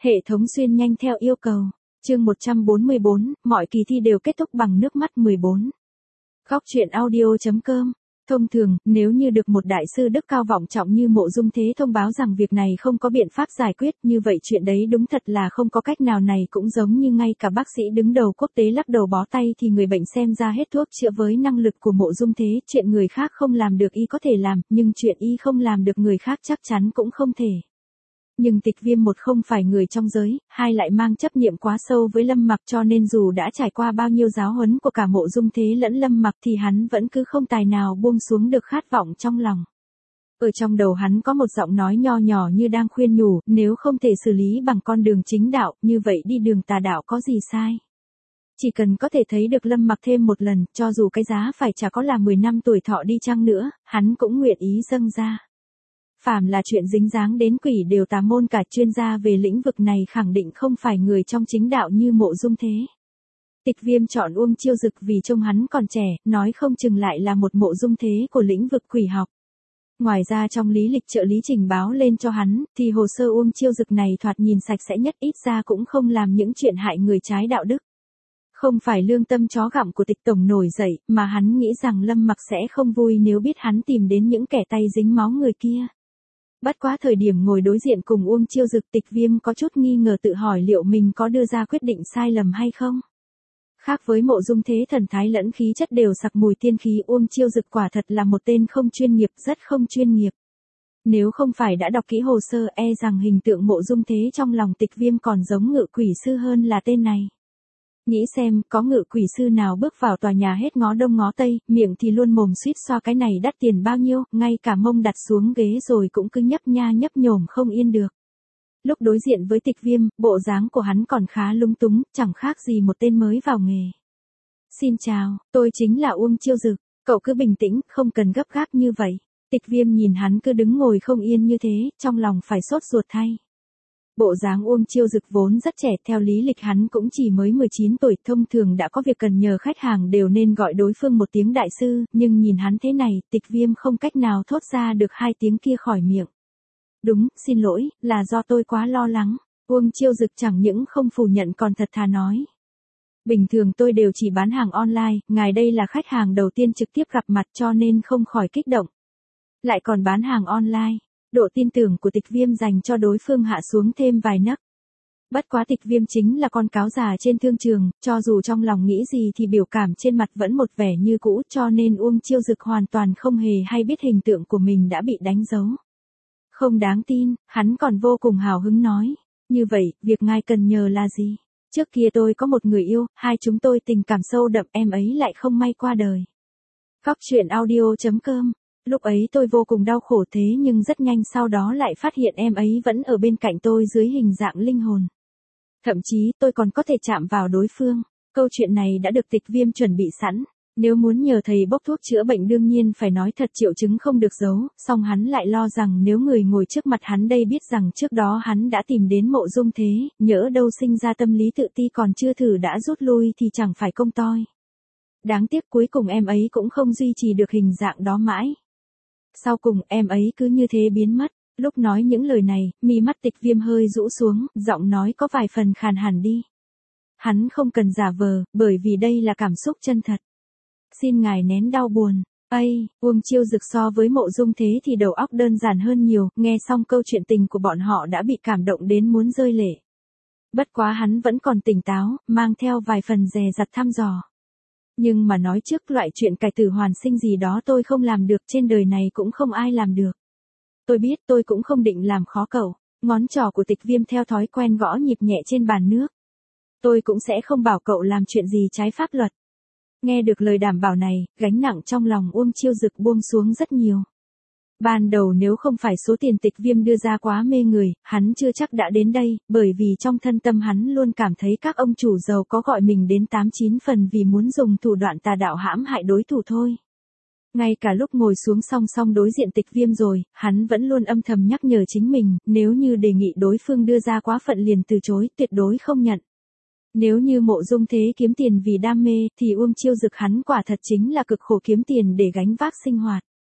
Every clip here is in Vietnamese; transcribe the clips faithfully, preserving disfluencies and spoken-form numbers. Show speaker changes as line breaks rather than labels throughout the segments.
Hệ thống xuyên nhanh theo yêu cầu. Chương một trăm bốn mươi bốn, mọi kỳ thi đều kết thúc bằng nước mắt mười bốn. Góc truyện audio.com. Thông thường, nếu như được một đại sư đức cao vọng trọng như Mộ Dung Thế thông báo rằng việc này không có biện pháp giải quyết, như vậy chuyện đấy đúng thật là không có cách nào, này cũng giống như ngay cả bác sĩ đứng đầu quốc tế lắc đầu bó tay thì người bệnh xem ra hết thuốc chữa. Với năng lực của Mộ Dung Thế, chuyện người khác không làm được y có thể làm, nhưng chuyện y không làm được người khác chắc chắn cũng không thể. Nhưng Tịch Viêm một không phải người trong giới, hai lại mang chấp niệm quá sâu với Lâm Mặc, cho nên dù đã trải qua bao nhiêu giáo huấn của cả Mộ Dung Thế lẫn Lâm Mặc thì hắn vẫn cứ không tài nào buông xuống được khát vọng trong lòng. Ở trong đầu hắn có một giọng nói nho nhỏ như đang khuyên nhủ, nếu không thể xử lý bằng con đường chính đạo, như vậy đi đường tà đạo có gì sai. Chỉ cần có thể thấy được Lâm Mặc thêm một lần, cho dù cái giá phải trả có là mười năm tuổi thọ đi chăng nữa, hắn cũng nguyện ý dâng ra. Phàm là chuyện dính dáng đến quỷ đều tà môn, cả chuyên gia về lĩnh vực này khẳng định không phải người trong chính đạo như Mộ Dung Thế. Tịch Viêm chọn Uông Chiêu Dực vì trông hắn còn trẻ, nói không chừng lại là một Mộ Dung Thế của lĩnh vực quỷ học. Ngoài ra trong lý lịch trợ lý trình báo lên cho hắn, thì hồ sơ Uông Chiêu Dực này thoạt nhìn sạch sẽ nhất, ít ra cũng không làm những chuyện hại người trái đạo đức. Không phải lương tâm chó gặm của Tịch tổng nổi dậy, mà hắn nghĩ rằng Lâm Mặc sẽ không vui nếu biết hắn tìm đến những kẻ tay dính máu người kia. Bất quá thời điểm ngồi đối diện cùng Uông Chiêu Dực, Tịch Viêm có chút nghi ngờ, tự hỏi liệu mình có đưa ra quyết định sai lầm hay không. Khác với Mộ Dung Thế thần thái lẫn khí chất đều sặc mùi tiên khí, Uông Chiêu Dực quả thật là một tên không chuyên nghiệp, rất không chuyên nghiệp. Nếu không phải đã đọc kỹ hồ sơ, e rằng hình tượng Mộ Dung Thế trong lòng Tịch Viêm còn giống Ngự Quỷ Sư hơn là tên này. Nghĩ xem, có ngự quỷ sư nào bước vào tòa nhà hết ngó đông ngó tây, miệng thì luôn mồm suýt xoa cái này đắt tiền bao nhiêu, ngay cả mông đặt xuống ghế rồi cũng cứ nhấp nha nhấp nhổm không yên được. Lúc đối diện với Tịch Viêm, bộ dáng của hắn còn khá lúng túng, chẳng khác gì một tên mới vào nghề. Xin chào, tôi chính là Uông Chiêu Dực, cậu cứ bình tĩnh, không cần gấp gáp như vậy. Tịch Viêm nhìn hắn cứ đứng ngồi không yên như thế, trong lòng phải sốt ruột thay. Bộ dáng Uông Chiêu Dực vốn rất trẻ, theo lý lịch hắn cũng chỉ mới mười chín tuổi, thông thường đã có việc cần nhờ khách hàng đều nên gọi đối phương một tiếng đại sư, nhưng nhìn hắn thế này, Tịch Viêm không cách nào thốt ra được hai tiếng kia khỏi miệng. Đúng, xin lỗi, là do tôi quá lo lắng. Uông Chiêu Dực chẳng những không phủ nhận còn thật thà nói. Bình thường tôi đều chỉ bán hàng online, ngài đây là khách hàng đầu tiên trực tiếp gặp mặt cho nên không khỏi kích động. Lại còn bán hàng online. Độ tin tưởng của Tịch Viêm dành cho đối phương hạ xuống thêm vài nấc. Bất quá Tịch Viêm chính là con cáo già trên thương trường, cho dù trong lòng nghĩ gì thì biểu cảm trên mặt vẫn một vẻ như cũ, cho nên Uông Chiêu Dực hoàn toàn không hề hay biết hình tượng của mình đã bị đánh dấu. Không đáng tin, hắn còn vô cùng hào hứng nói. Như vậy, việc ngài cần nhờ là gì? Trước kia tôi có một người yêu, hai chúng tôi tình cảm sâu đậm, em ấy lại không may qua đời. Góc truyện audio.com. Lúc ấy tôi vô cùng đau khổ, thế nhưng rất nhanh sau đó lại phát hiện em ấy vẫn ở bên cạnh tôi dưới hình dạng linh hồn. Thậm chí tôi còn có thể chạm vào đối phương. Câu chuyện này đã được Tịch Viêm chuẩn bị sẵn. Nếu muốn nhờ thầy bốc thuốc chữa bệnh đương nhiên phải nói thật, triệu chứng không được giấu, song hắn lại lo rằng nếu người ngồi trước mặt hắn đây biết rằng trước đó hắn đã tìm đến Mộ Dung Thế, nhỡ đâu sinh ra tâm lý tự ti còn chưa thử đã rút lui thì chẳng phải công toi. Đáng tiếc cuối cùng em ấy cũng không duy trì được hình dạng đó mãi. Sau cùng em ấy cứ như thế biến mất. Lúc nói những lời này, mi mắt Tịch Viêm hơi rũ xuống, giọng nói có vài phần khàn hẳn đi. Hắn không cần giả vờ, bởi vì đây là cảm xúc chân thật. Xin ngài nén đau buồn. Ây, Uông Chiêu Dực so với Mộ Dung Thế thì đầu óc đơn giản hơn nhiều, nghe xong câu chuyện tình của bọn họ đã bị cảm động đến muốn rơi lệ. Bất quá hắn vẫn còn tỉnh táo, mang theo vài phần dè dặt thăm dò. Nhưng mà nói trước, loại chuyện cải tử hoàn sinh gì đó tôi không làm được, trên đời này cũng không ai làm được. Tôi biết, tôi cũng không định làm khó cậu. Ngón trỏ của Tịch Viêm theo thói quen gõ nhịp nhẹ trên bàn nước. Tôi cũng sẽ không bảo cậu làm chuyện gì trái pháp luật. Nghe được lời đảm bảo này, gánh nặng trong lòng Uông Chiêu Dực buông xuống rất nhiều. Ban đầu nếu không phải số tiền Tịch Viêm đưa ra quá mê người, hắn chưa chắc đã đến đây, bởi vì trong thân tâm hắn luôn cảm thấy các ông chủ giàu có gọi mình đến tám chín phần vì muốn dùng thủ đoạn tà đạo hãm hại đối thủ thôi. Ngay cả lúc ngồi xuống song song đối diện Tịch Viêm rồi, hắn vẫn luôn âm thầm nhắc nhở chính mình, nếu như đề nghị đối phương đưa ra quá phận liền từ chối, tuyệt đối không nhận. Nếu như Mộ Dung Thế kiếm tiền vì đam mê, thì Uông Chiêu Dực hắn quả thật chính là cực khổ kiếm tiền để gánh vác sinh hoạt.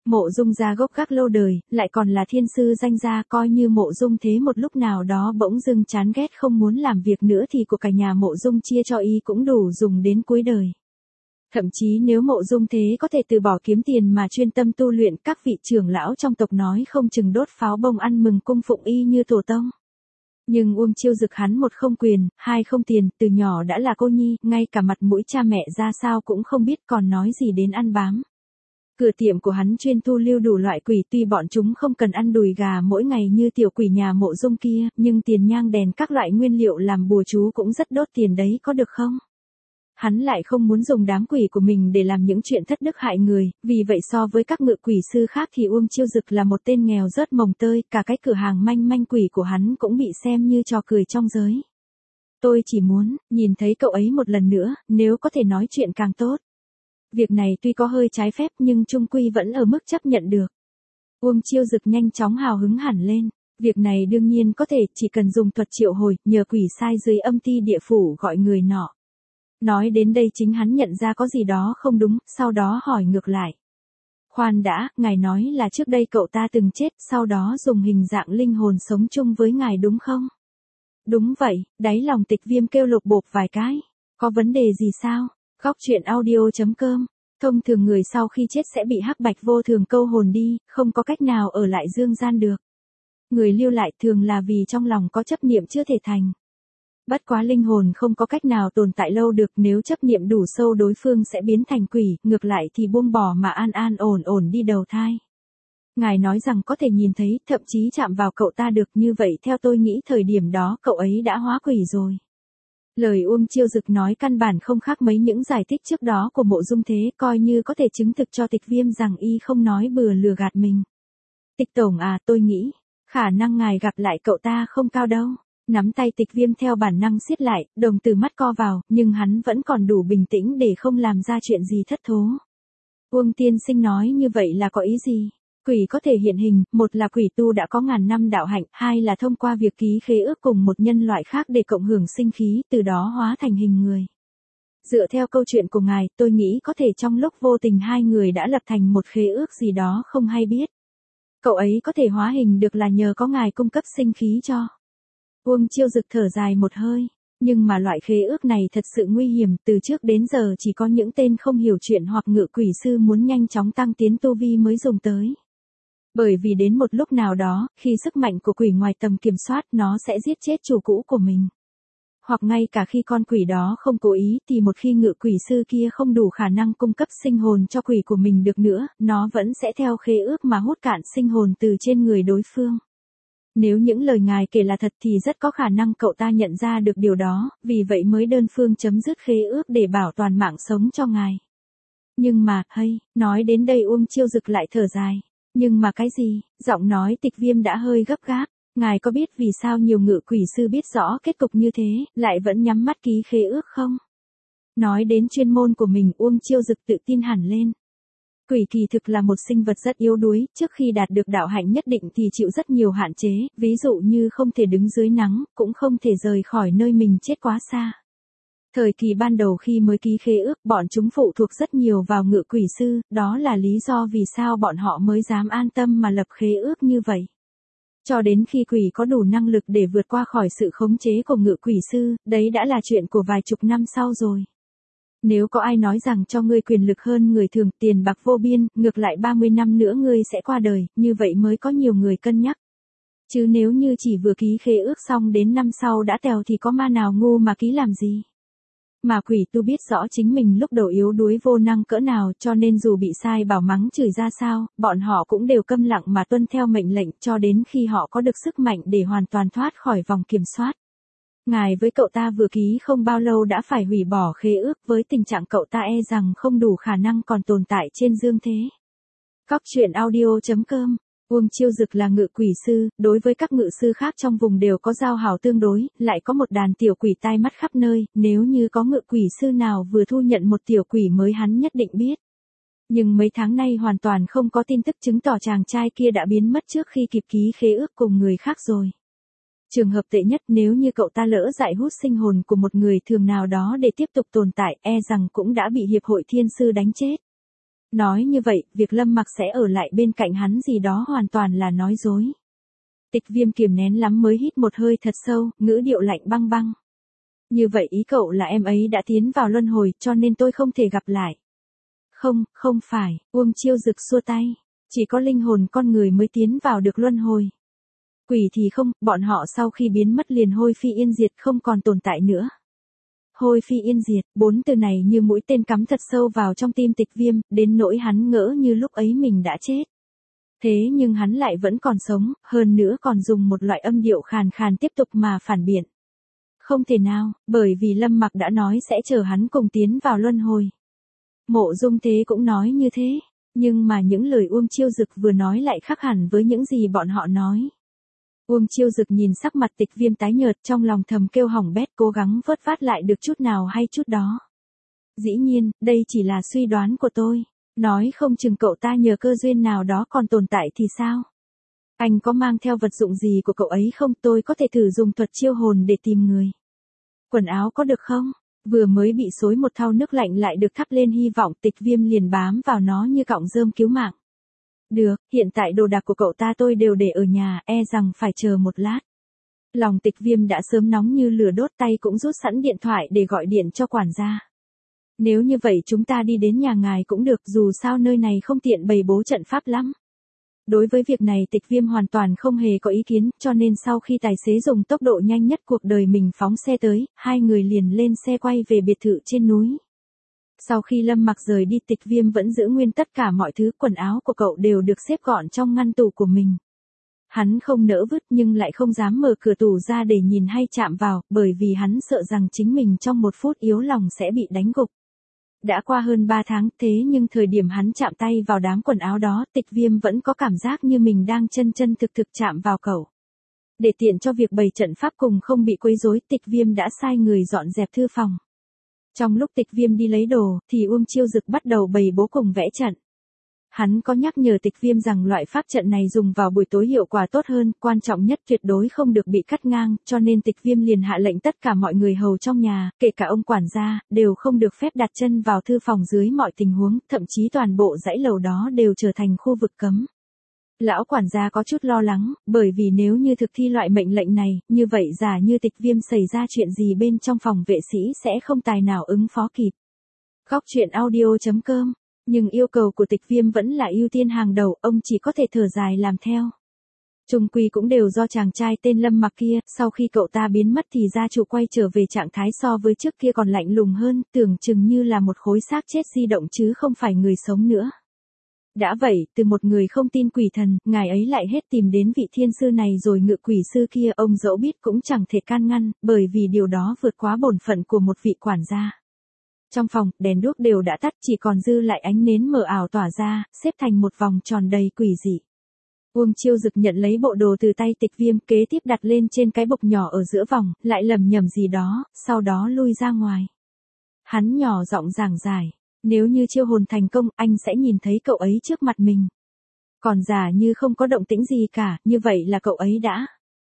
Mộ Dung gia gốc gác lâu đời, lại còn là thiên sư danh gia, coi như Mộ Dung Thế một lúc nào đó bỗng dưng chán ghét không muốn làm việc nữa thì của cả nhà Mộ Dung chia cho y cũng đủ dùng đến cuối đời. Thậm chí nếu Mộ Dung Thế có thể từ bỏ kiếm tiền mà chuyên tâm tu luyện, các vị trưởng lão trong tộc nói không chừng đốt pháo bông ăn mừng cung phụng y như tổ tông. Nhưng Uông Chiêu Dực hắn một không quyền, hai không tiền, từ nhỏ đã là cô nhi, ngay cả mặt mũi cha mẹ ra sao cũng không biết, còn nói gì đến ăn bám. Cửa tiệm của hắn chuyên thu lưu đủ loại quỷ, tuy bọn chúng không cần ăn đùi gà mỗi ngày như tiểu quỷ nhà Mộ Dung kia, nhưng tiền nhang đèn các loại nguyên liệu làm bùa chú cũng rất đốt tiền đấy, có được không? Hắn lại không muốn dùng đám quỷ của mình để làm những chuyện thất đức hại người, vì vậy so với các ngự quỷ sư khác thì Uông Chiêu Dực là một tên nghèo rớt mồng tơi, cả cái cửa hàng manh manh quỷ của hắn cũng bị xem như trò cười trong giới. Tôi chỉ muốn nhìn thấy cậu ấy một lần nữa, nếu có thể nói chuyện càng tốt. Việc này tuy có hơi trái phép nhưng chung quy vẫn ở mức chấp nhận được. Uông Chiêu Dực nhanh chóng hào hứng hẳn lên. Việc này đương nhiên có thể, chỉ cần dùng thuật triệu hồi, nhờ quỷ sai dưới âm ti địa phủ gọi người nọ. Nói đến đây chính hắn nhận ra có gì đó không đúng, sau đó hỏi ngược lại. Khoan đã, ngài nói là trước đây cậu ta từng chết, sau đó dùng hình dạng linh hồn sống chung với ngài đúng không? Đúng vậy, đáy lòng Tịch Viêm kêu lục bộp vài cái. Có vấn đề gì sao? Góc truyện audio chấm com. Thông thường người sau khi chết sẽ bị hắc bạch vô thường câu hồn đi, không có cách nào ở lại dương gian được. Người lưu lại thường là vì trong lòng có chấp niệm chưa thể thành. Bất quá linh hồn không có cách nào tồn tại lâu được, nếu chấp niệm đủ sâu đối phương sẽ biến thành quỷ, ngược lại thì buông bỏ mà an an ổn ổn đi đầu thai. Ngài nói rằng có thể nhìn thấy, thậm chí chạm vào cậu ta được, như vậy theo tôi nghĩ thời điểm đó cậu ấy đã hóa quỷ rồi. Lời Uông Chiêu Dực nói căn bản không khác mấy những giải thích trước đó của Mộ Dung Thế, coi như có thể chứng thực cho Tịch Viêm rằng y không nói bừa lừa gạt mình. Tịch tổng à, tôi nghĩ, khả năng ngài gặp lại cậu ta không cao đâu. Nắm tay Tịch Viêm theo bản năng siết lại, đồng tử mắt co vào, nhưng hắn vẫn còn đủ bình tĩnh để không làm ra chuyện gì thất thố. Uông tiên sinh nói như vậy là có ý gì? Quỷ có thể hiện hình, một là quỷ tu đã có ngàn năm đạo hạnh, hai là thông qua việc ký khế ước cùng một nhân loại khác để cộng hưởng sinh khí, từ đó hóa thành hình người. Dựa theo câu chuyện của ngài, tôi nghĩ có thể trong lúc vô tình hai người đã lập thành một khế ước gì đó không hay biết. Cậu ấy có thể hóa hình được là nhờ có ngài cung cấp sinh khí cho. Uông Chiêu Dực thở dài một hơi, nhưng mà loại khế ước này thật sự nguy hiểm, từ trước đến giờ chỉ có những tên không hiểu chuyện hoặc ngự quỷ sư muốn nhanh chóng tăng tiến tu vi mới dùng tới. Bởi vì đến một lúc nào đó, khi sức mạnh của quỷ ngoài tầm kiểm soát, nó sẽ giết chết chủ cũ của mình. Hoặc ngay cả khi con quỷ đó không cố ý thì một khi ngự quỷ sư kia không đủ khả năng cung cấp sinh hồn cho quỷ của mình được nữa, nó vẫn sẽ theo khế ước mà hút cạn sinh hồn từ trên người đối phương. Nếu những lời ngài kể là thật thì rất có khả năng cậu ta nhận ra được điều đó, vì vậy mới đơn phương chấm dứt khế ước để bảo toàn mạng sống cho ngài. Nhưng mà, hay, nói đến đây Uông Chiêu Dực lại thở dài. Nhưng mà cái gì? Giọng nói Tịch Viêm đã hơi gấp gáp. Ngài có biết vì sao nhiều ngự quỷ sư biết rõ kết cục như thế, lại vẫn nhắm mắt ký khế ước không? Nói đến chuyên môn của mình, Uông Chiêu Dực tự tin hẳn lên. Quỷ kỳ thực là một sinh vật rất yếu đuối, trước khi đạt được đạo hạnh nhất định thì chịu rất nhiều hạn chế, ví dụ như không thể đứng dưới nắng, cũng không thể rời khỏi nơi mình chết quá xa. Thời kỳ ban đầu khi mới ký khế ước, bọn chúng phụ thuộc rất nhiều vào ngự quỷ sư, đó là lý do vì sao bọn họ mới dám an tâm mà lập khế ước như vậy. Cho đến khi quỷ có đủ năng lực để vượt qua khỏi sự khống chế của ngự quỷ sư, đấy đã là chuyện của vài chục năm sau rồi. Nếu có ai nói rằng cho ngươi quyền lực hơn người thường, tiền bạc vô biên, ngược lại ba mươi năm nữa ngươi sẽ qua đời, như vậy mới có nhiều người cân nhắc. Chứ nếu như chỉ vừa ký khế ước xong đến năm sau đã tèo thì có ma nào ngu mà ký làm gì. Mà quỷ tu biết rõ chính mình lúc đầu yếu đuối vô năng cỡ nào, cho nên dù bị sai bảo mắng chửi ra sao, bọn họ cũng đều câm lặng mà tuân theo mệnh lệnh cho đến khi họ có được sức mạnh để hoàn toàn thoát khỏi vòng kiểm soát. Ngài với cậu ta vừa ký không bao lâu đã phải hủy bỏ khế ước, với tình trạng cậu ta e rằng không đủ khả năng còn tồn tại trên dương thế. Góc truyện audio chấm com. Uông Chiêu Dực là ngự quỷ sư, đối với các ngự sư khác trong vùng đều có giao hảo tương đối, lại có một đàn tiểu quỷ tai mắt khắp nơi, nếu như có ngự quỷ sư nào vừa thu nhận một tiểu quỷ mới hắn nhất định biết. Nhưng mấy tháng nay hoàn toàn không có tin tức chứng tỏ chàng trai kia đã biến mất trước khi kịp ký khế ước cùng người khác rồi. Trường hợp tệ nhất, nếu như cậu ta lỡ dại hút sinh hồn của một người thường nào đó để tiếp tục tồn tại, e rằng cũng đã bị hiệp hội thiên sư đánh chết. Nói như vậy, việc Lâm Mặc sẽ ở lại bên cạnh hắn gì đó hoàn toàn là nói dối. Tịch Viêm kiềm nén lắm mới hít một hơi thật sâu, ngữ điệu lạnh băng băng. Như vậy ý cậu là em ấy đã tiến vào luân hồi, cho nên tôi không thể gặp lại. Không, không phải, Uông Chiêu Dực xua tay. Chỉ có linh hồn con người mới tiến vào được luân hồi. Quỷ thì không, bọn họ sau khi biến mất liền hôi phi yên diệt, không còn tồn tại nữa. Hôi phi yên diệt, bốn từ này như mũi tên cắm thật sâu vào trong tim Tịch Viêm, đến nỗi hắn ngỡ như lúc ấy mình đã chết. Thế nhưng hắn lại vẫn còn sống, hơn nữa còn dùng một loại âm điệu khàn khàn tiếp tục mà phản biện. Không thể nào, bởi vì Lâm Mặc đã nói sẽ chờ hắn cùng tiến vào luân hồi. Mộ Dung Thế cũng nói như thế, nhưng mà những lời Uông Chiêu Dực vừa nói lại khác hẳn với những gì bọn họ nói. Uông Chiêu Dực nhìn sắc mặt Tịch Viêm tái nhợt, trong lòng thầm kêu hỏng bét, cố gắng vớt vát lại được chút nào hay chút đó. Dĩ nhiên, đây chỉ là suy đoán của tôi. Nói không chừng cậu ta nhờ cơ duyên nào đó còn tồn tại thì sao? Anh có mang theo vật dụng gì của cậu ấy không? Tôi có thể thử dùng thuật chiêu hồn để tìm người. Quần áo có được không? Vừa mới bị xối một thau nước lạnh lại được thắp lên hy vọng, Tịch Viêm liền bám vào nó như cọng rơm cứu mạng. Được, hiện tại đồ đạc của cậu ta tôi đều để ở nhà, e rằng phải chờ một lát. Lòng Tịch Viêm đã sớm nóng như lửa đốt, tay cũng rút sẵn điện thoại để gọi điện cho quản gia. Nếu như vậy chúng ta đi đến nhà ngài cũng được, dù sao nơi này không tiện bày bố trận pháp lắm. Đối với việc này Tịch Viêm hoàn toàn không hề có ý kiến, cho nên sau khi tài xế dùng tốc độ nhanh nhất cuộc đời mình phóng xe tới, hai người liền lên xe quay về biệt thự trên núi. Sau khi Lâm Mặc rời đi, Tịch Viêm vẫn giữ nguyên tất cả mọi thứ, quần áo của cậu đều được xếp gọn trong ngăn tủ của mình. Hắn không nỡ vứt nhưng lại không dám mở cửa tủ ra để nhìn hay chạm vào, bởi vì hắn sợ rằng chính mình trong một phút yếu lòng sẽ bị đánh gục. Đã qua hơn ba tháng, thế nhưng thời điểm hắn chạm tay vào đám quần áo đó, Tịch Viêm vẫn có cảm giác như mình đang chân chân thực thực chạm vào cậu. Để tiện cho việc bày trận pháp cùng không bị quấy rối, Tịch Viêm đã sai người dọn dẹp thư phòng. Trong lúc Tịch Viêm đi lấy đồ, thì Uông Chiêu Dực bắt đầu bày bố cùng vẽ trận. Hắn có nhắc nhở Tịch Viêm rằng loại pháp trận này dùng vào buổi tối hiệu quả tốt hơn, quan trọng nhất tuyệt đối không được bị cắt ngang, cho nên Tịch Viêm liền hạ lệnh tất cả mọi người hầu trong nhà, kể cả ông quản gia, đều không được phép đặt chân vào thư phòng dưới mọi tình huống, thậm chí toàn bộ dãy lầu đó đều trở thành khu vực cấm. Lão quản gia có chút lo lắng, bởi vì nếu như thực thi loại mệnh lệnh này, như vậy giả như Tịch Viêm xảy ra chuyện gì bên trong phòng vệ sĩ sẽ không tài nào ứng phó kịp. Góc truyện audio chấm com. Nhưng yêu cầu của Tịch Viêm vẫn là ưu tiên hàng đầu, ông chỉ có thể thở dài làm theo. Chung quy cũng đều do chàng trai tên Lâm Mặc kia, sau khi cậu ta biến mất thì gia chủ quay trở về trạng thái so với trước kia còn lạnh lùng hơn, tưởng chừng như là một khối xác chết di động chứ không phải người sống nữa. Đã vậy, từ một người không tin quỷ thần, ngài ấy lại hết tìm đến vị thiên sư này rồi ngự quỷ sư kia, ông dẫu biết cũng chẳng thể can ngăn, bởi vì điều đó vượt quá bổn phận của một vị quản gia. Trong phòng, đèn đuốc đều đã tắt, chỉ còn dư lại ánh nến mờ ảo tỏa ra, xếp thành một vòng tròn đầy quỷ dị. Uông Chiêu Dực nhận lấy bộ đồ từ tay Tịch Viêm, kế tiếp đặt lên trên cái bục nhỏ ở giữa vòng, lại lầm nhầm gì đó, sau đó lui ra ngoài. Hắn nhỏ giọng giảng giải, nếu như chiêu hồn thành công, anh sẽ nhìn thấy cậu ấy trước mặt mình. Còn giả như không có động tĩnh gì cả, như vậy là cậu ấy đã.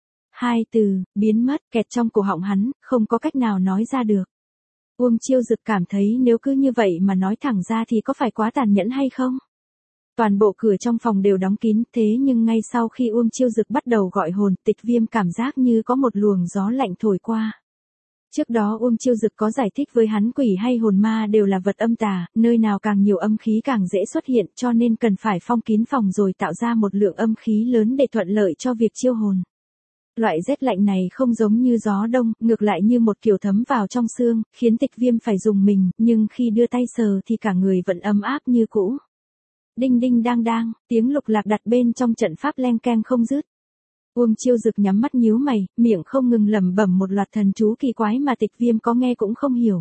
Hai từ, biến mất, kẹt trong cổ họng hắn, không có cách nào nói ra được. Uông Chiêu Dực cảm thấy nếu cứ như vậy mà nói thẳng ra thì có phải quá tàn nhẫn hay không? Toàn bộ cửa trong phòng đều đóng kín, thế nhưng ngay sau khi Uông Chiêu Dực bắt đầu gọi hồn, Tịch Viêm cảm giác như có một luồng gió lạnh thổi qua. Trước đó Uông Chiêu Dực có giải thích với hắn quỷ hay hồn ma đều là vật âm tà, nơi nào càng nhiều âm khí càng dễ xuất hiện, cho nên cần phải phong kín phòng rồi tạo ra một lượng âm khí lớn để thuận lợi cho việc chiêu hồn. Loại rét lạnh này không giống như gió đông, ngược lại như một kiểu thấm vào trong xương, khiến Tịch Viêm phải dùng mình, nhưng khi đưa tay sờ thì cả người vẫn ấm áp như cũ. Đinh đinh đang đang, tiếng lục lạc đặt bên trong trận pháp leng keng không dứt. Uông Chiêu Dực nhắm mắt nhíu mày, miệng không ngừng lẩm bẩm một loạt thần chú kỳ quái mà Tịch Viêm có nghe cũng không hiểu.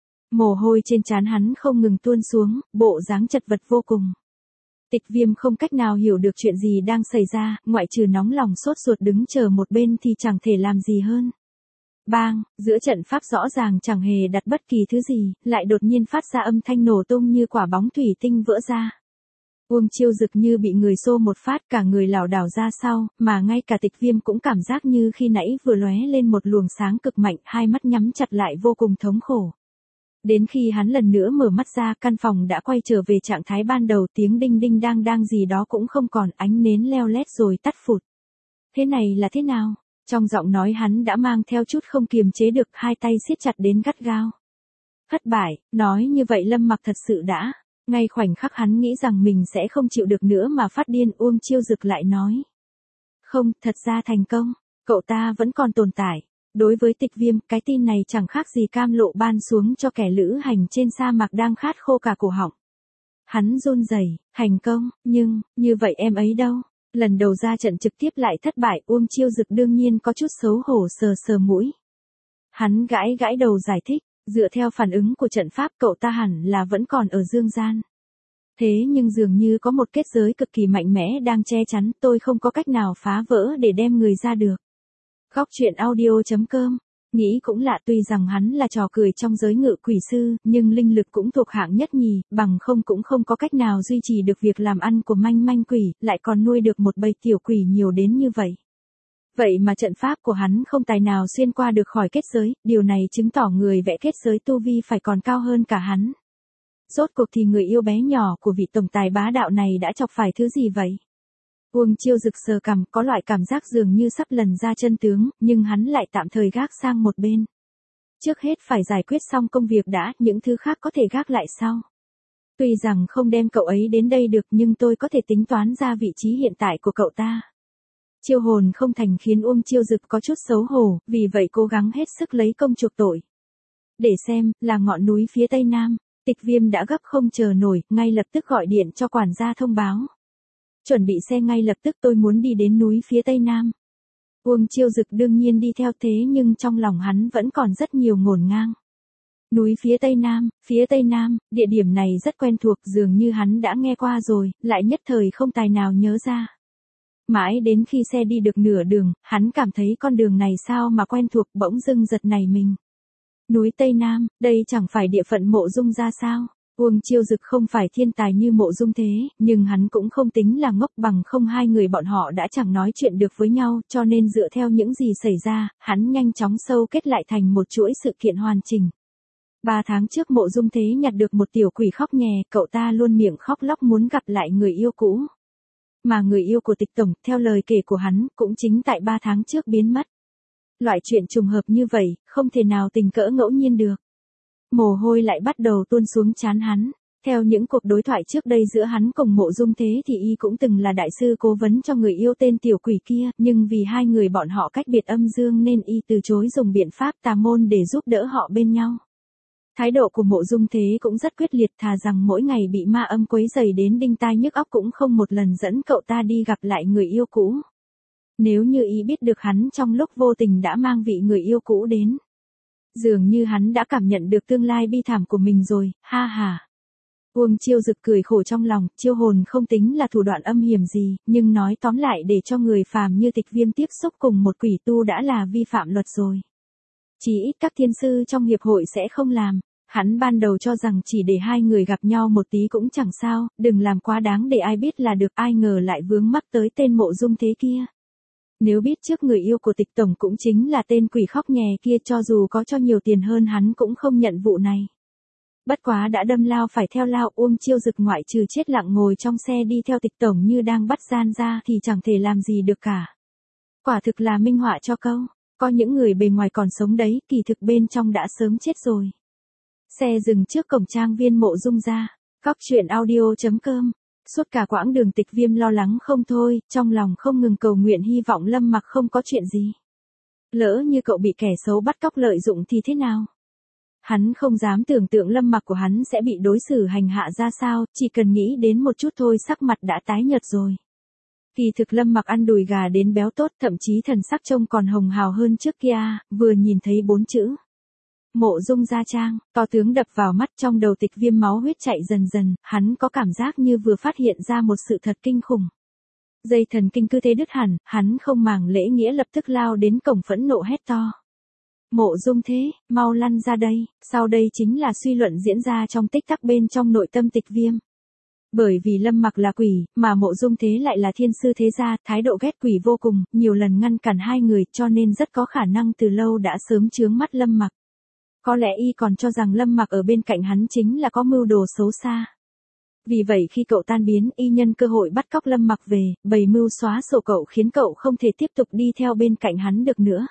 Mồ hôi trên trán hắn không ngừng tuôn xuống, bộ dáng chật vật vô cùng. Tịch Viêm không cách nào hiểu được chuyện gì đang xảy ra, ngoại trừ nóng lòng sốt ruột đứng chờ một bên thì chẳng thể làm gì hơn. Bang, giữa trận pháp rõ ràng chẳng hề đặt bất kỳ thứ gì, lại đột nhiên phát ra âm thanh nổ tung như quả bóng thủy tinh vỡ ra. Uông Chiêu Dực như bị người xô một phát, cả người lảo đảo ra sau, mà ngay cả Tịch Viêm cũng cảm giác như khi nãy vừa lóe lên một luồng sáng cực mạnh, hai mắt nhắm chặt lại vô cùng thống khổ. Đến khi hắn lần nữa mở mắt ra, căn phòng đã quay trở về trạng thái ban đầu, tiếng đinh đinh đang đang gì đó cũng không còn, ánh nến leo lét rồi tắt phụt. Thế này là thế nào? Trong giọng nói hắn đã mang theo chút không kiềm chế được, hai tay siết chặt đến gắt gao. Thất bại, nói như vậy Lâm Mặc thật sự đã, ngay khoảnh khắc hắn nghĩ rằng mình sẽ không chịu được nữa mà phát điên, Uông Chiêu Dực lại nói. Không, thật ra thành công, cậu ta vẫn còn tồn tại. Đối với Tịch Viêm, cái tin này chẳng khác gì cam lộ ban xuống cho kẻ lữ hành trên sa mạc đang khát khô cả cổ họng. Hắn run rẩy, thành công, nhưng, như vậy em ấy đâu? Lần đầu ra trận trực tiếp lại thất bại, Uông Chiêu Dực đương nhiên có chút xấu hổ sờ sờ mũi. Hắn gãi gãi đầu giải thích, dựa theo phản ứng của trận pháp cậu ta hẳn là vẫn còn ở dương gian. Thế nhưng dường như có một kết giới cực kỳ mạnh mẽ đang che chắn, tôi không có cách nào phá vỡ để đem người ra được. Góc truyện audio.com, nghĩ cũng lạ, tuy rằng hắn là trò cười trong giới ngự quỷ sư, nhưng linh lực cũng thuộc hạng nhất nhì, bằng không cũng không có cách nào duy trì được việc làm ăn của manh manh quỷ, lại còn nuôi được một bầy tiểu quỷ nhiều đến như vậy. Vậy mà trận pháp của hắn không tài nào xuyên qua được khỏi kết giới, điều này chứng tỏ người vẽ kết giới tu vi phải còn cao hơn cả hắn. Rốt cuộc thì người yêu bé nhỏ của vị tổng tài bá đạo này đã chọc phải thứ gì vậy? Uông Chiêu Dực sờ cằm, có loại cảm giác dường như sắp lần ra chân tướng, nhưng hắn lại tạm thời gác sang một bên. Trước hết phải giải quyết xong công việc đã, những thứ khác có thể gác lại sau. Tuy rằng không đem cậu ấy đến đây được nhưng tôi có thể tính toán ra vị trí hiện tại của cậu ta. Chiêu hồn không thành khiến Uông Chiêu Dực có chút xấu hổ, vì vậy cố gắng hết sức lấy công chuộc tội. Để xem, là ngọn núi phía tây nam, Tịch Viêm đã gấp không chờ nổi, ngay lập tức gọi điện cho quản gia thông báo. Chuẩn bị xe ngay lập tức, tôi muốn đi đến núi phía tây nam. Uông Chiêu Dực đương nhiên đi theo, thế nhưng trong lòng hắn vẫn còn rất nhiều ngổn ngang. Núi phía tây nam, phía tây nam, địa điểm này rất quen thuộc, dường như hắn đã nghe qua rồi, lại nhất thời không tài nào nhớ ra. Mãi đến khi xe đi được nửa đường, hắn cảm thấy con đường này sao mà quen thuộc, bỗng dưng giật nảy mình. Núi Tây Nam, đây chẳng phải địa phận Mộ Dung ra sao? Uông Chiêu Dực không phải thiên tài như Mộ Dung thế, nhưng hắn cũng không tính là ngốc, bằng không hai người bọn họ đã chẳng nói chuyện được với nhau, cho nên dựa theo những gì xảy ra, hắn nhanh chóng sâu kết lại thành một chuỗi sự kiện hoàn chỉnh. Ba tháng trước Mộ Dung thế nhặt được một tiểu quỷ khóc nhè, cậu ta luôn miệng khóc lóc muốn gặp lại người yêu cũ. Mà người yêu của Tịch tổng, theo lời kể của hắn, cũng chính tại ba tháng trước biến mất. Loại chuyện trùng hợp như vậy, không thể nào tình cỡ ngẫu nhiên được. Mồ hôi lại bắt đầu tuôn xuống trán hắn. Theo những cuộc đối thoại trước đây giữa hắn cùng Mộ Dung thế thì y cũng từng là đại sư cố vấn cho người yêu tên tiểu quỷ kia, nhưng vì hai người bọn họ cách biệt âm dương nên y từ chối dùng biện pháp tà môn để giúp đỡ họ bên nhau. Thái độ của Mộ Dung thế cũng rất quyết liệt, thà rằng mỗi ngày bị ma âm quấy rầy đến đinh tai nhức óc cũng không một lần dẫn cậu ta đi gặp lại người yêu cũ. Nếu như y biết được hắn trong lúc vô tình đã mang vị người yêu cũ đến. Dường như hắn đã cảm nhận được tương lai bi thảm của mình rồi, ha ha. Uông Chiêu Dực cười khổ trong lòng, chiêu hồn không tính là thủ đoạn âm hiểm gì, nhưng nói tóm lại để cho người phàm như Tịch Viêm tiếp xúc cùng một quỷ tu đã là vi phạm luật rồi. Chỉ ít các thiên sư trong hiệp hội sẽ không làm. Hắn ban đầu cho rằng chỉ để hai người gặp nhau một tí cũng chẳng sao, đừng làm quá đáng để ai biết là được, ai ngờ lại vướng mắc tới tên Mộ Dung thế kia. Nếu biết trước người yêu của Tịch tổng cũng chính là tên quỷ khóc nhè kia, cho dù có cho nhiều tiền hơn hắn cũng không nhận vụ này. Bất quá đã đâm lao phải theo lao, Uông Chiêu Dực ngoại trừ chết lặng ngồi trong xe đi theo Tịch tổng như đang bắt gian ra thì chẳng thể làm gì được cả. Quả thực là minh họa cho câu, có những người bề ngoài còn sống đấy, kỳ thực bên trong đã sớm chết rồi. Xe dừng trước cổng trang viên Mộ Dung ra. Góc truyện audio.com. Suốt cả quãng đường Tịch Viêm lo lắng không thôi, trong lòng không ngừng cầu nguyện hy vọng Lâm Mặc không có chuyện gì. Lỡ như cậu bị kẻ xấu bắt cóc lợi dụng thì thế nào? Hắn không dám tưởng tượng Lâm Mặc của hắn sẽ bị đối xử hành hạ ra sao, chỉ cần nghĩ đến một chút thôi sắc mặt đã tái nhợt rồi. Kỳ thực Lâm Mặc ăn đùi gà đến béo tốt, thậm chí thần sắc trông còn hồng hào hơn trước kia, vừa nhìn thấy bốn chữ Mộ Dung gia trang, to tướng đập vào mắt, trong đầu Tịch Viêm máu huyết chạy dần dần, hắn có cảm giác như vừa phát hiện ra một sự thật kinh khủng. Dây thần kinh cứ thế đứt hẳn, hắn không màng lễ nghĩa lập tức lao đến cổng phẫn nộ hét to. Mộ Dung thế, mau lăn ra đây, sau đây chính là suy luận diễn ra trong tích tắc bên trong nội tâm Tịch Viêm. Bởi vì Lâm Mặc là quỷ, mà Mộ Dung thế lại là thiên sư thế gia, thái độ ghét quỷ vô cùng, nhiều lần ngăn cản hai người cho nên rất có khả năng từ lâu đã sớm chướng mắt Lâm Mặc. Có lẽ y còn cho rằng Lâm Mặc ở bên cạnh hắn chính là có mưu đồ xấu xa. Vì vậy khi cậu tan biến, y nhân cơ hội bắt cóc Lâm Mặc về, bày mưu xóa sổ cậu khiến cậu không thể tiếp tục đi theo bên cạnh hắn được nữa.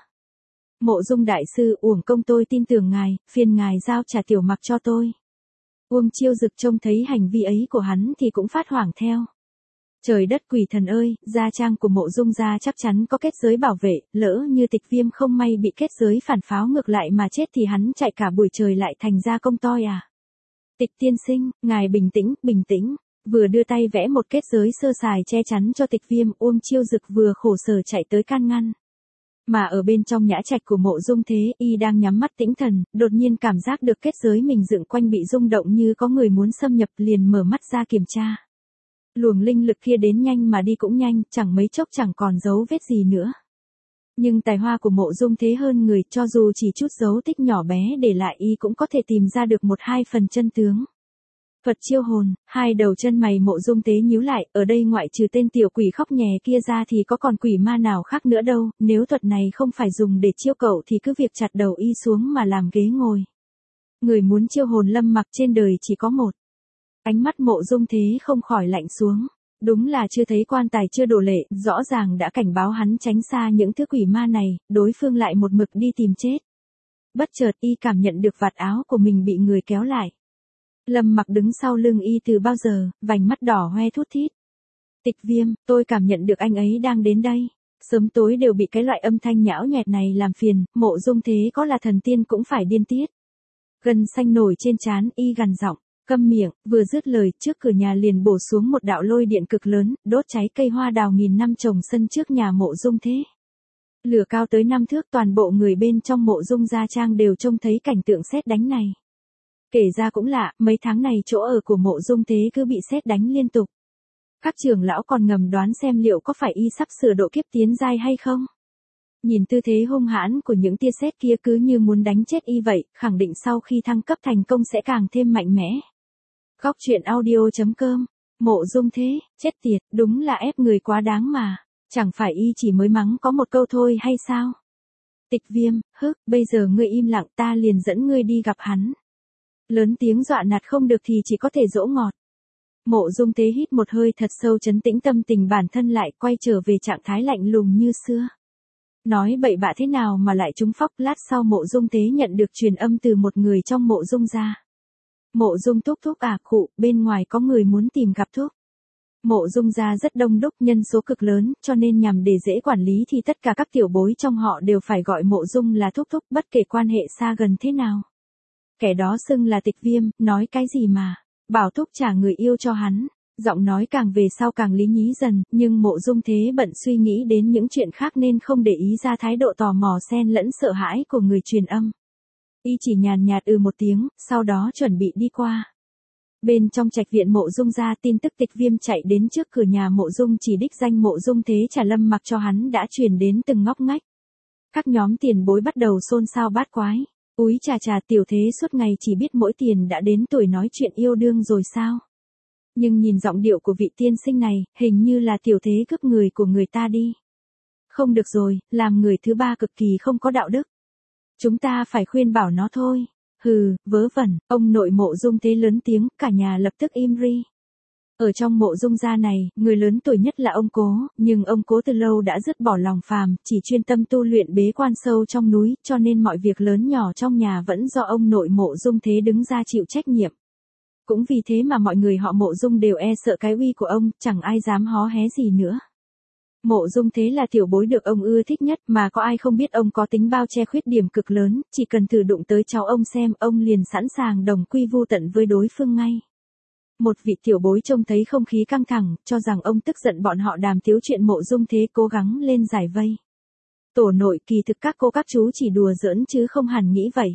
Mộ Dung đại sư, uổng công tôi tin tưởng ngài, phiền ngài giao trả Tiểu Mặc cho tôi. Uông Chiêu Dực trông thấy hành vi ấy của hắn thì cũng phát hoảng theo. Trời đất quỷ thần ơi, gia trang của Mộ Dung gia chắc chắn có kết giới bảo vệ, lỡ như Tịch Viêm không may bị kết giới phản pháo ngược lại mà chết thì hắn chạy cả buổi trời lại thành ra công toi à. Tịch tiên sinh, ngài bình tĩnh, bình tĩnh. Vừa đưa tay vẽ một kết giới sơ sài che chắn cho Tịch Viêm, Uông Chiêu Dực vừa khổ sở chạy tới can ngăn. Mà ở bên trong nhã trạch của Mộ Dung Thế, y đang nhắm mắt tĩnh thần, đột nhiên cảm giác được kết giới mình dựng quanh bị rung động như có người muốn xâm nhập, liền mở mắt ra kiểm tra. Luồng linh lực kia đến nhanh mà đi cũng nhanh, chẳng mấy chốc chẳng còn dấu vết gì nữa. Nhưng tài hoa của Mộ Dung Thế hơn người, cho dù chỉ chút dấu tích nhỏ bé để lại y cũng có thể tìm ra được một hai phần chân tướng. Phật chiêu hồn, hai đầu chân mày Mộ Dung Thế nhíu lại, ở đây ngoại trừ tên tiểu quỷ khóc nhè kia ra thì có còn quỷ ma nào khác nữa đâu, nếu thuật này không phải dùng để chiêu cậu thì cứ việc chặt đầu y xuống mà làm ghế ngồi. Người muốn chiêu hồn Lâm Mặc trên đời chỉ có một. Ánh mắt Mộ Dung Thế không khỏi lạnh xuống. Đúng là chưa thấy quan tài chưa đổ lệ, rõ ràng đã cảnh báo hắn tránh xa những thứ quỷ ma này, đối phương lại một mực đi tìm chết. Bất chợt y cảm nhận được vạt áo của mình bị người kéo lại. Lâm Mặc đứng sau lưng y từ bao giờ, vành mắt đỏ hoe thút thít. Tịch Viêm, tôi cảm nhận được anh ấy đang đến đây. Sớm tối đều bị cái loại âm thanh nhão nhẹt này làm phiền, Mộ Dung Thế có là thần tiên cũng phải điên tiết. Gân xanh nổi trên trán, y gằn giọng, câm miệng, vừa dứt lời, trước cửa nhà liền bổ xuống một đạo lôi điện cực lớn, đốt cháy cây hoa đào nghìn năm trồng sân trước nhà Mộ Dung Thế. Lửa cao tới năm thước, toàn bộ người bên trong Mộ Dung gia trang đều trông thấy cảnh tượng sét đánh này. Kể ra cũng lạ, mấy tháng này chỗ ở của Mộ Dung Thế cứ bị sét đánh liên tục. Các trưởng lão còn ngầm đoán xem liệu có phải y sắp sửa độ kiếp tiến giai hay không. Nhìn tư thế hung hãn của những tia sét kia cứ như muốn đánh chết y vậy, khẳng định sau khi thăng cấp thành công sẽ càng thêm mạnh mẽ. Góc truyện audio chấm com, Mộ Dung Thế, chết tiệt, đúng là ép người quá đáng mà. Chẳng phải y chỉ mới mắng có một câu thôi hay sao? Tịch Viêm, hức, bây giờ ngươi im lặng, ta liền dẫn ngươi đi gặp hắn. Lớn tiếng dọa nạt không được thì chỉ có thể dỗ ngọt. Mộ Dung Thế hít một hơi thật sâu, trấn tĩnh tâm tình bản thân lại, quay trở về trạng thái lạnh lùng như xưa. Nói bậy bạ thế nào mà lại trúng phóc. Lát sau Mộ Dung Thế nhận được truyền âm từ một người trong Mộ Dung gia. Mộ Dung thúc thúc à, khụ, bên ngoài có người muốn tìm gặp thúc. Mộ Dung gia rất đông đúc, nhân số cực lớn, cho nên nhằm để dễ quản lý thì tất cả các tiểu bối trong họ đều phải gọi Mộ Dung là thúc thúc, bất kể quan hệ xa gần thế nào. Kẻ đó xưng là Tịch Viêm, nói cái gì mà, bảo thúc trả người yêu cho hắn. Giọng nói càng về sau càng lý nhí dần, nhưng Mộ Dung Thế bận suy nghĩ đến những chuyện khác nên không để ý ra thái độ tò mò xen lẫn sợ hãi của người truyền âm. Y chỉ nhàn nhạt ừ một tiếng, sau đó chuẩn bị đi qua. Bên trong trạch viện Mộ Dung gia, tin tức Tịch Viêm chạy đến trước cửa nhà Mộ Dung chỉ đích danh Mộ Dung Thế trả Lâm Mặc cho hắn đã truyền đến từng ngóc ngách. Các nhóm tiền bối bắt đầu xôn xao bát quái. Úi chà chà, tiểu thế suốt ngày chỉ biết mỗi tiền đã đến tuổi nói chuyện yêu đương rồi sao? Nhưng nhìn giọng điệu của vị tiên sinh này, hình như là tiểu thế cướp người của người ta đi. Không được rồi, làm người thứ ba cực kỳ không có đạo đức. Chúng ta phải khuyên bảo nó thôi. Hừ, vớ vẩn, ông nội Mộ Dung Thế lớn tiếng, cả nhà lập tức im ri. Ở trong Mộ Dung gia này, người lớn tuổi nhất là ông Cố, nhưng ông Cố từ lâu đã dứt bỏ lòng phàm, chỉ chuyên tâm tu luyện bế quan sâu trong núi, cho nên mọi việc lớn nhỏ trong nhà vẫn do ông nội Mộ Dung Thế đứng ra chịu trách nhiệm. Cũng vì thế mà mọi người họ Mộ Dung đều e sợ cái uy của ông, chẳng ai dám hó hé gì nữa. Mộ Dung Thế là tiểu bối được ông ưa thích nhất, mà có ai không biết ông có tính bao che khuyết điểm cực lớn, chỉ cần thử đụng tới cháu ông xem, ông liền sẵn sàng đồng quy vu tận với đối phương ngay. Một vị tiểu bối trông thấy không khí căng thẳng, cho rằng ông tức giận bọn họ đàm tiếu chuyện Mộ Dung Thế, cố gắng lên giải vây. Tổ nội, kỳ thực các cô các chú chỉ đùa giỡn chứ không hẳn nghĩ vậy.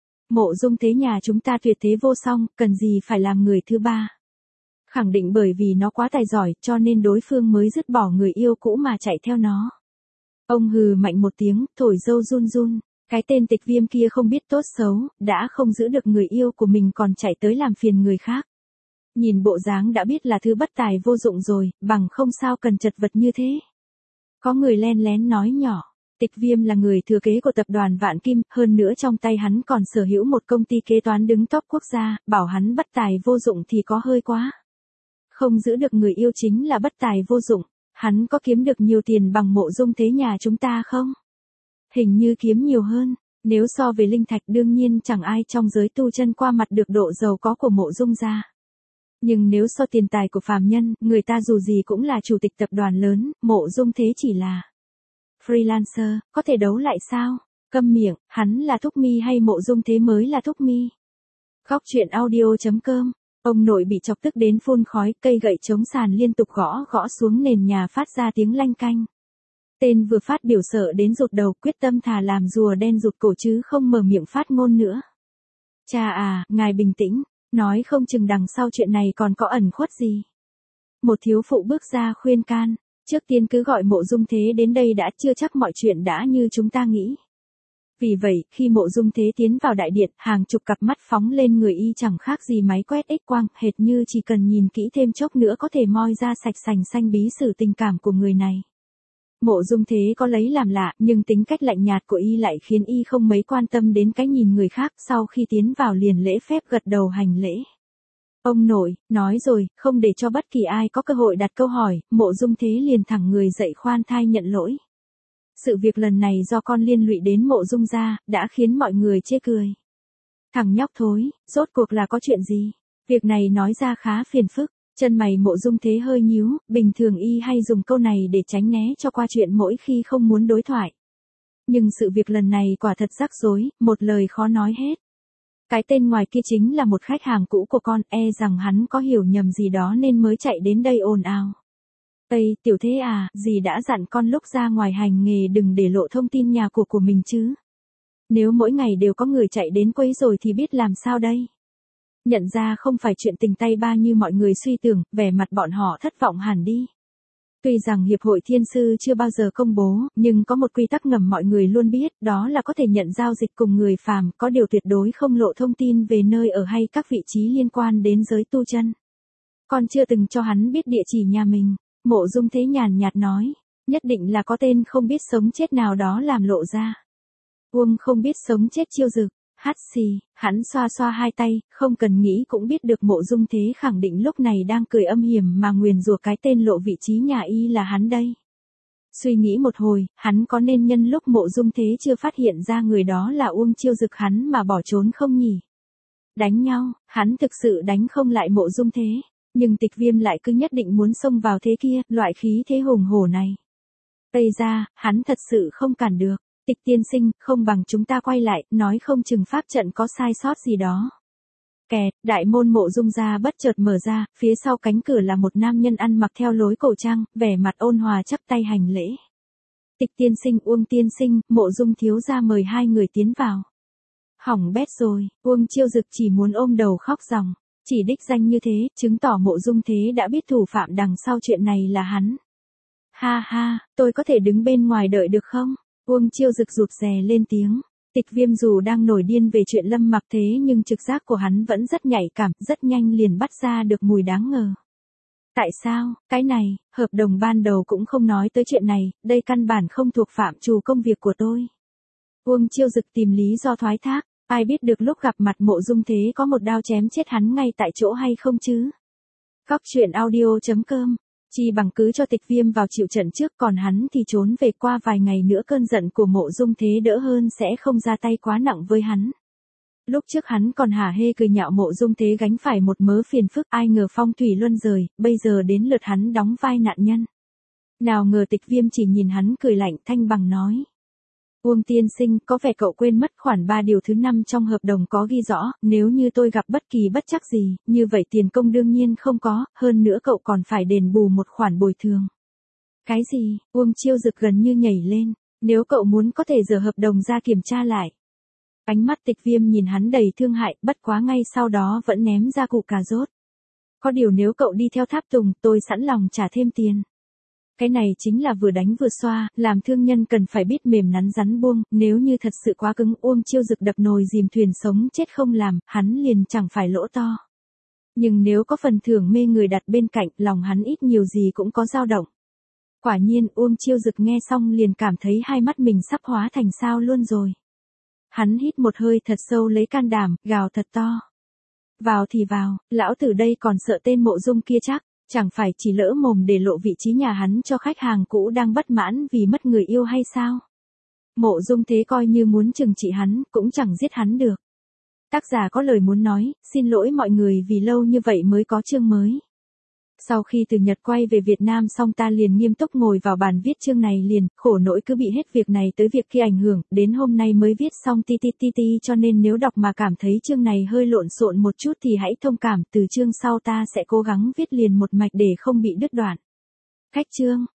Mộ Dung Thế nhà chúng ta tuyệt thế vô song, cần gì phải làm người thứ ba. Khẳng định bởi vì nó quá tài giỏi, cho nên đối phương mới dứt bỏ người yêu cũ mà chạy theo nó. Ông hừ mạnh một tiếng, thổi râu run run. Cái tên Tịch Viêm kia không biết tốt xấu, đã không giữ được người yêu của mình còn chạy tới làm phiền người khác. Nhìn bộ dáng đã biết là thứ bất tài vô dụng rồi, bằng không sao cần chật vật như thế. Có người len lén nói nhỏ, Tịch Viêm là người thừa kế của tập đoàn Vạn Kim, hơn nữa trong tay hắn còn sở hữu một công ty kế toán đứng top quốc gia, bảo hắn bất tài vô dụng thì có hơi quá. Không giữ được người yêu chính là bất tài vô dụng, hắn có kiếm được nhiều tiền bằng Mộ Dung Thế nhà chúng ta không? Hình như kiếm nhiều hơn, nếu so về linh thạch đương nhiên chẳng ai trong giới tu chân qua mặt được độ giàu có của Mộ Dung gia. Nhưng nếu so tiền tài của phàm nhân, người ta dù gì cũng là chủ tịch tập đoàn lớn, Mộ Dung Thế chỉ là freelancer, có thể đấu lại sao? Câm miệng, hắn là Thúc Mi hay Mộ Dung Thế mới là Thúc Mi? Góc truyện audio chấm com. Ông nội bị chọc tức đến phun khói, cây gậy chống sàn liên tục gõ gõ xuống nền nhà phát ra tiếng lanh canh. Tên vừa phát biểu sợ đến rụt đầu, quyết tâm thà làm rùa đen rụt cổ chứ không mở miệng phát ngôn nữa. Cha à, ngài bình tĩnh, nói không chừng đằng sau chuyện này còn có ẩn khuất gì. Một thiếu phụ bước ra khuyên can, trước tiên cứ gọi Mộ Dung Thế đến đây đã, chưa chắc mọi chuyện đã như chúng ta nghĩ. Vì vậy, khi Mộ Dung Thế tiến vào đại điện, hàng chục cặp mắt phóng lên người y chẳng khác gì máy quét X-quang, hệt như chỉ cần nhìn kỹ thêm chốc nữa có thể moi ra sạch sành xanh bí sử tình cảm của người này. Mộ Dung Thế có lấy làm lạ, nhưng tính cách lạnh nhạt của y lại khiến y không mấy quan tâm đến cái nhìn người khác, sau khi tiến vào liền lễ phép gật đầu hành lễ. Ông nội, nói rồi, không để cho bất kỳ ai có cơ hội đặt câu hỏi, Mộ Dung Thế liền thẳng người dậy khoan thai nhận lỗi. Sự việc lần này do con liên lụy đến Mộ Dung gia, đã khiến mọi người chê cười. Thằng nhóc thối, rốt cuộc là có chuyện gì? Việc này nói ra khá phiền phức, chân mày Mộ Dung Thế hơi nhíu, bình thường y hay dùng câu này để tránh né cho qua chuyện mỗi khi không muốn đối thoại. Nhưng sự việc lần này quả thật rắc rối, một lời khó nói hết. Cái tên ngoài kia chính là một khách hàng cũ của con, e rằng hắn có hiểu nhầm gì đó nên mới chạy đến đây ồn ào. Ây, tiểu Thế à, dì đã dặn con lúc ra ngoài hành nghề đừng để lộ thông tin nhà của của mình chứ. Nếu mỗi ngày đều có người chạy đến quấy rồi thì biết làm sao đây. Nhận ra không phải chuyện tình tay ba như mọi người suy tưởng, vẻ mặt bọn họ thất vọng hẳn đi. Tuy rằng Hiệp hội Thiên Sư chưa bao giờ công bố, nhưng có một quy tắc ngầm mọi người luôn biết, đó là có thể nhận giao dịch cùng người phàm, có điều tuyệt đối không lộ thông tin về nơi ở hay các vị trí liên quan đến giới tu chân. Con chưa từng cho hắn biết địa chỉ nhà mình, Mộ Dung Thế nhàn nhạt nói, nhất định là có tên không biết sống chết nào đó làm lộ ra. Uông không biết sống chết chiêu dực. Hát xì, hắn xoa xoa hai tay, không cần nghĩ cũng biết được Mộ Dung Thế khẳng định lúc này đang cười âm hiểm mà nguyền rủa cái tên lộ vị trí nhà y là hắn đây. Suy nghĩ một hồi, hắn có nên nhân lúc Mộ Dung Thế chưa phát hiện ra người đó là Uông chiêu dực hắn mà bỏ trốn không nhỉ? Đánh nhau, hắn thực sự đánh không lại Mộ Dung Thế, nhưng Tịch Viêm lại cứ nhất định muốn xông vào thế kia, loại khí thế hùng hổ này. Tây ra, hắn thật sự không cản được. Tịch tiên sinh, không bằng chúng ta quay lại, nói không chừng pháp trận có sai sót gì đó. Kẹt, đại môn Mộ Dung gia bất chợt mở ra, phía sau cánh cửa là một nam nhân ăn mặc theo lối cổ trang, vẻ mặt ôn hòa chắp tay hành lễ. Tịch tiên sinh, Uông tiên sinh, Mộ Dung thiếu gia mời hai người tiến vào. Hỏng bét rồi, Uông chiêu dực chỉ muốn ôm đầu khóc ròng, chỉ đích danh như thế, chứng tỏ Mộ Dung Thế đã biết thủ phạm đằng sau chuyện này là hắn. Ha ha, tôi có thể đứng bên ngoài đợi được không? Uông chiêu dực rụt rè lên tiếng. Tịch Viêm dù đang nổi điên về chuyện Lâm Mặc thế nhưng trực giác của hắn vẫn rất nhạy cảm, rất nhanh liền bắt ra được mùi đáng ngờ. Tại sao, cái này, hợp đồng ban đầu cũng không nói tới chuyện này, đây căn bản không thuộc phạm trù công việc của tôi. Uông chiêu dực tìm lý do thoái thác, ai biết được lúc gặp mặt Mộ Dung Thế có một đao chém chết hắn ngay tại chỗ hay không chứ. Góc truyện audio chấm com. Chi bằng cứ cho Tịch Viêm vào chịu trận trước, còn hắn thì trốn về, qua vài ngày nữa cơn giận của Mộ Dung Thế đỡ hơn sẽ không ra tay quá nặng với hắn. Lúc trước hắn còn hả hê cười nhạo Mộ Dung Thế gánh phải một mớ phiền phức, ai ngờ phong thủy luân rời, bây giờ đến lượt hắn đóng vai nạn nhân. Nào ngờ Tịch Viêm chỉ nhìn hắn cười lạnh, thanh bằng nói. Uông tiên sinh, có vẻ cậu quên mất khoản ba điều thứ năm trong hợp đồng có ghi rõ, nếu như tôi gặp bất kỳ bất trắc gì, như vậy tiền công đương nhiên không có, hơn nữa cậu còn phải đền bù một khoản bồi thường. Cái gì? Uông chiêu dực gần như nhảy lên, nếu cậu muốn có thể dở hợp đồng ra kiểm tra lại. Ánh mắt Tịch Viêm nhìn hắn đầy thương hại, bất quá ngay sau đó vẫn ném ra củ cà rốt. Có điều nếu cậu đi theo tháp tùng, tôi sẵn lòng trả thêm tiền. Cái này chính là vừa đánh vừa xoa, làm thương nhân cần phải biết mềm nắn rắn buông, nếu như thật sự quá cứng, Uông chiêu dực đập nồi dìm thuyền sống chết không làm, hắn liền chẳng phải lỗ to. Nhưng nếu có phần thưởng mê người đặt bên cạnh, lòng hắn ít nhiều gì cũng có dao động. Quả nhiên Uông Chiêu Dực nghe xong liền cảm thấy hai mắt mình sắp hóa thành sao luôn rồi. Hắn hít một hơi thật sâu lấy can đảm, gào thật to. Vào thì vào, lão tử đây còn sợ tên Mộ Dung kia chắc, chẳng phải chỉ lỡ mồm để lộ vị trí nhà hắn cho khách hàng cũ đang bất mãn vì mất người yêu hay sao? Mộ Dung thế coi như muốn trừng trị hắn, cũng chẳng giết hắn được. Tác giả có lời muốn nói, xin lỗi mọi người vì lâu như vậy mới có chương mới. Sau khi từ Nhật quay về Việt Nam xong ta liền nghiêm túc ngồi vào bàn viết chương này liền, khổ nỗi cứ bị hết việc này tới việc kia ảnh hưởng, đến hôm nay mới viết xong ti ti ti ti cho nên nếu đọc mà cảm thấy chương này hơi lộn xộn một chút thì hãy thông cảm, từ chương sau ta sẽ cố gắng viết liền một mạch để không bị đứt đoạn. Khách chương.